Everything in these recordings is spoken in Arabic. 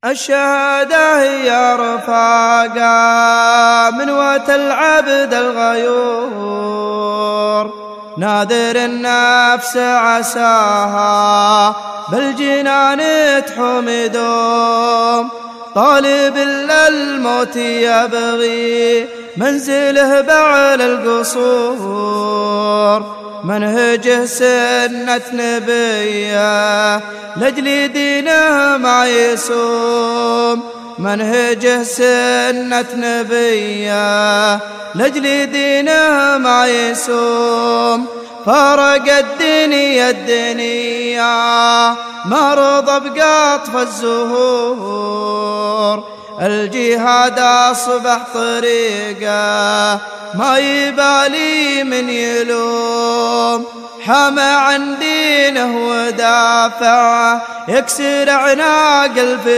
الشهادة هي رفاقة من وت العبد الغيور، ناذر النفس عساها بالجنان تحمدهم، طالب للموت يبغي منزله بعد القصور، منهجه سنة نبيه لأجل دينه ما يسوم، منهجه سنة نبيه لأجل دينه ما يسوم، فارق الدنيا ما رضى بقطف الزهور، الجهاد أصبح طريقه ما يبالي من يلوم، حمى عن دينه ودافع يكسر أعناق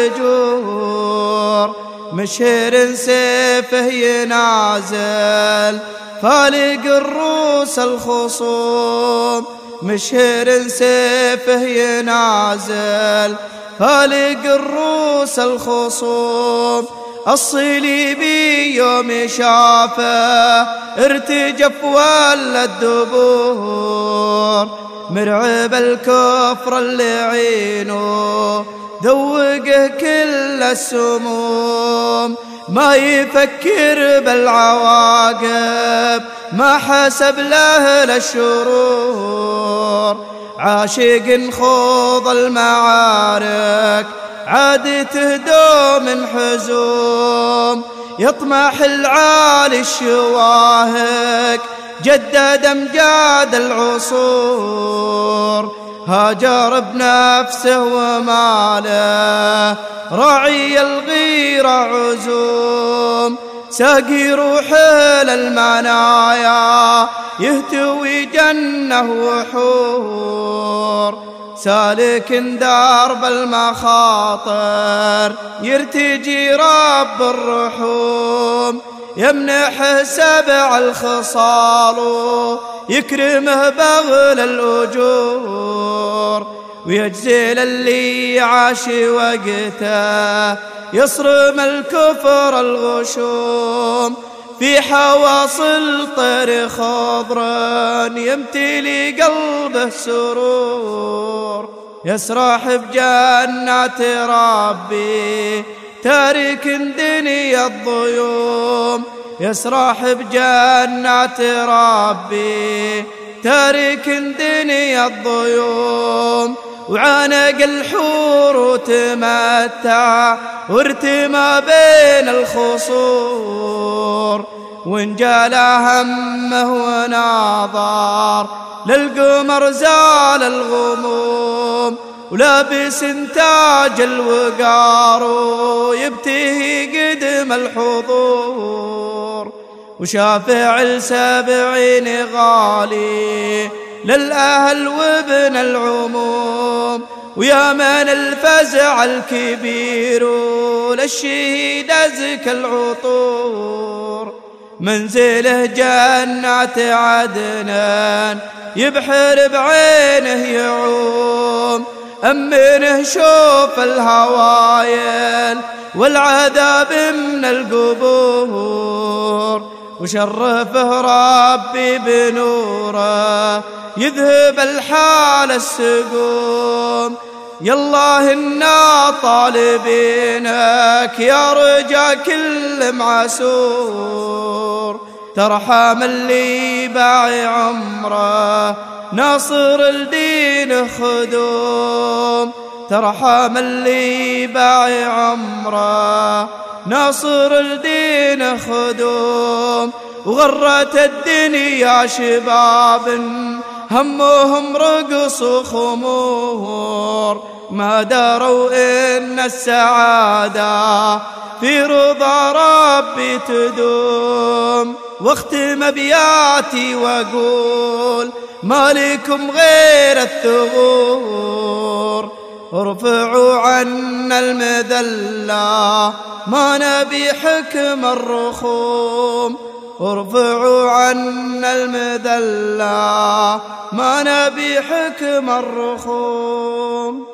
الفجور، مشهر سيفه ينازل فالق الروس الخصوم، مشهر سيفه ينازل فالق الروس الخصوم، الصليبي يوم شافه ارتجف ولا الدبور، مرعب الكفر اللي عينه ذوقه كل السموم، ما يفكر بالعواقب ما حسب له الشرور، عاشق خوض المعارك عادته دوم حزوم، يطمح العالي الشواهق جدد أمجاد العصور، هاجر بنفسه وماله راعي الغيرة عزوم، ساقي روحه للمنايا يهتوي جنه وحور، سالك درب المخاطر يرتجي رب الرحوم، يمنح سبع الخصال يكرمه بغل الأجور، ويجزل اللي عاش وقته يصرم الكفر الغشوم، في حواصل طير خضر يمتلي قلبه سرور، يسرح بجنات ربي تارك دنيا الضيوم، يسرح بجنات ربي تارك دنيا الضيوم، وعانق الحور وتمتع وارتمى بين الخصور، وانجال همه وناظر للقمر زال الغموم، ولابس تاج الوقار ويبتهي قدم الحضور، وشافع ال70 غالي للأهل وابن العموم، ويا من الفزع الكبير للشهيد أزكى العطور، منزله جنات عدنان يبحر بعينه يعوم، أمنه شوف الهوايل والعذاب من القبور، وشرفه ربي بنوره يذهب الحال السقوم، يالله إنا طالبينك يا رجا كل معسور، ترحم اللي باعي عمره ناصر الدين خدوم، ترحم اللي باعي عمره ناصر الدين خدوم، وغرت الدنيا شباب همهم رقص وخمور، ما دروا إن السعادة في رضا ربي تدوم، واختم بياتي واقول ما لكم غير الثغور، ارفعوا عنا المذلة ما نبي حكم الرخوم، ارفعوا عنا المذلة ما نبي حكم الرخوم.